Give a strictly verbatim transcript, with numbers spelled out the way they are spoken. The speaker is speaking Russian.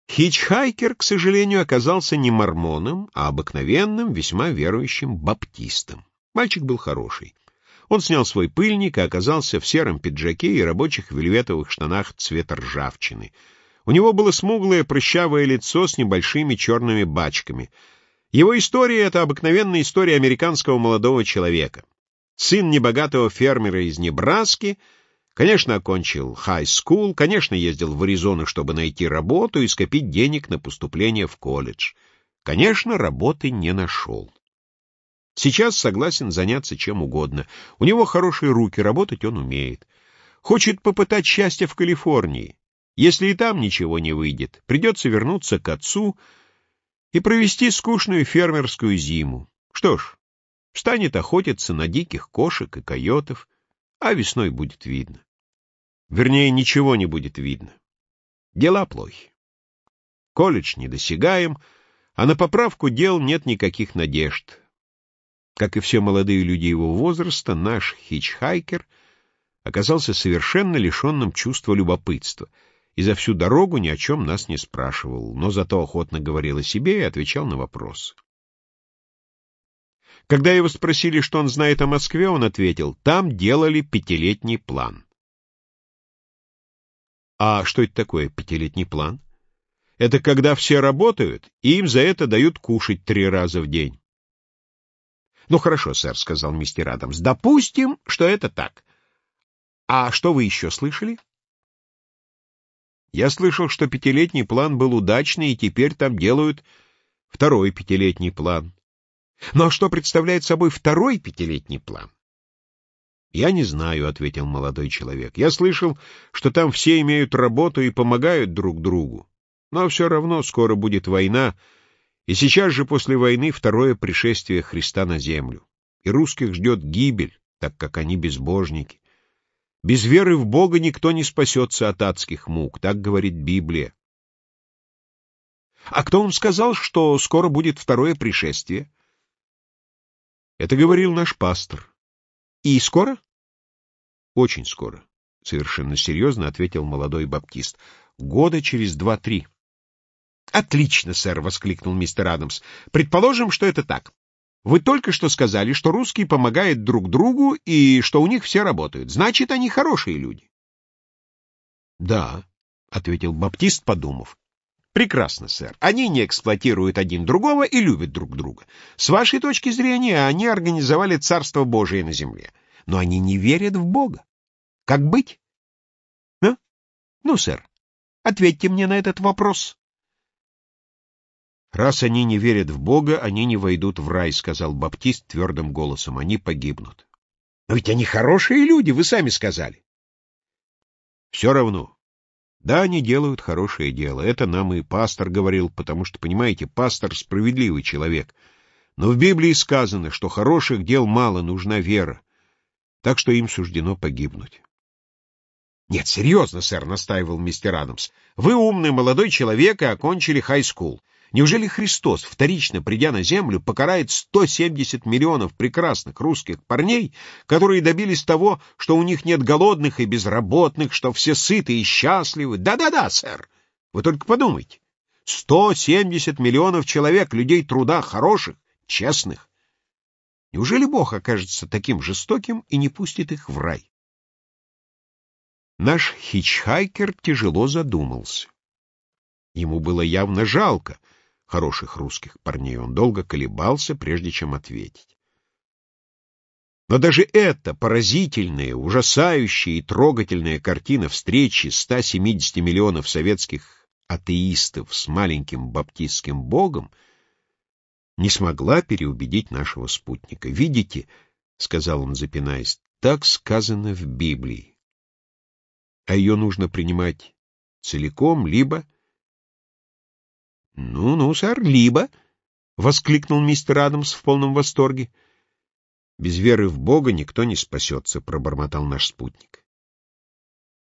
Хичхайкер, к сожалению, оказался не мормоном, а обыкновенным, весьма верующим баптистом. Мальчик был хороший. Он снял свой пыльник и оказался в сером пиджаке и рабочих вельветовых штанах цвета ржавчины. У него было смуглое прыщавое лицо с небольшими черными бачками. Его история — это обыкновенная история американского молодого человека. Сын небогатого фермера из Небраски, конечно, окончил хай-скул, конечно, ездил в Аризону, чтобы найти работу и скопить денег на поступление в колледж. Конечно, работы не нашел. Сейчас согласен заняться чем угодно. У него хорошие руки, работать он умеет. Хочет попытать счастье в Калифорнии. Если и там ничего не выйдет, придется вернуться к отцу и провести скучную фермерскую зиму. Что ж, станет охотиться на диких кошек и койотов, а весной будет видно. Вернее, ничего не будет видно. Дела плохи. Колледж недосягаем, а на поправку дел нет никаких надежд. Как и все молодые люди его возраста, наш хичхайкер оказался совершенно лишенным чувства любопытства и за всю дорогу ни о чем нас не спрашивал, но зато охотно говорил о себе и отвечал на вопросы. Когда его спросили, что он знает о Москве, он ответил: там делали пятилетний план. А что это такое пятилетний план? Это когда все работают, и им за это дают кушать три раза в день. Ну хорошо, сэр, — сказал мистер Адамс, — допустим, что это так. А что вы еще слышали? Я слышал, что пятилетний план был удачный, и теперь там делают второй пятилетний план. Но что представляет собой второй пятилетний план? Я не знаю, — ответил молодой человек. Я слышал, что там все имеют работу и помогают друг другу. Но все равно скоро будет война, и сейчас же после войны второе пришествие Христа на землю. И русских ждет гибель, так как они безбожники. Без веры в Бога никто не спасется от адских мук, так говорит Библия. А кто вам сказал, что скоро будет второе пришествие? Это говорил наш пастор. И скоро? Очень скоро, — совершенно серьезно ответил молодой баптист. Года через два-три. Отлично, сэр, — воскликнул мистер Адамс. Предположим, что это так. Вы только что сказали, что русские помогают друг другу и что у них все работают. Значит, они хорошие люди. Да, — ответил баптист, подумав. Прекрасно, сэр. Они не эксплуатируют один другого и любят друг друга. С вашей точки зрения, они организовали Царство Божие на земле. Но они не верят в Бога. Как быть? А? Ну, сэр, ответьте мне на этот вопрос. Раз они не верят в Бога, они не войдут в рай, — сказал баптист твердым голосом. Они погибнут. Но ведь они хорошие люди, вы сами сказали. Все равно. Да, они делают хорошее дело. Это нам и пастор говорил, потому что, понимаете, пастор — справедливый человек. Но в Библии сказано, что хороших дел мало, нужна вера. Так что им суждено погибнуть. Нет, серьезно, сэр, — настаивал мистер Адамс. Вы умный молодой человек и окончили хай-скул. Неужели Христос, вторично придя на землю, покарает сто семьдесят миллионов прекрасных русских парней, которые добились того, что у них нет голодных и безработных, что все сыты и счастливы? Да-да-да, сэр. Вы только подумайте. сто семьдесят миллионов человек, людей труда, хороших, честных. Неужели Бог окажется таким жестоким и не пустит их в рай? Наш хичхайкер тяжело задумался. Ему было явно жалко хороших русских парней. Он долго колебался, прежде чем ответить. Но даже эта поразительная, ужасающая и трогательная картина встречи ста семидесяти миллионов советских атеистов с маленьким баптистским богом не смогла переубедить нашего спутника. «Видите, — сказал он, запинаясь, — так сказано в Библии. А ее нужно принимать целиком, либо... «Ну-ну, сэр, либо», — воскликнул мистер Адамс в полном восторге. «Без веры в Бога никто не спасется», — пробормотал наш спутник.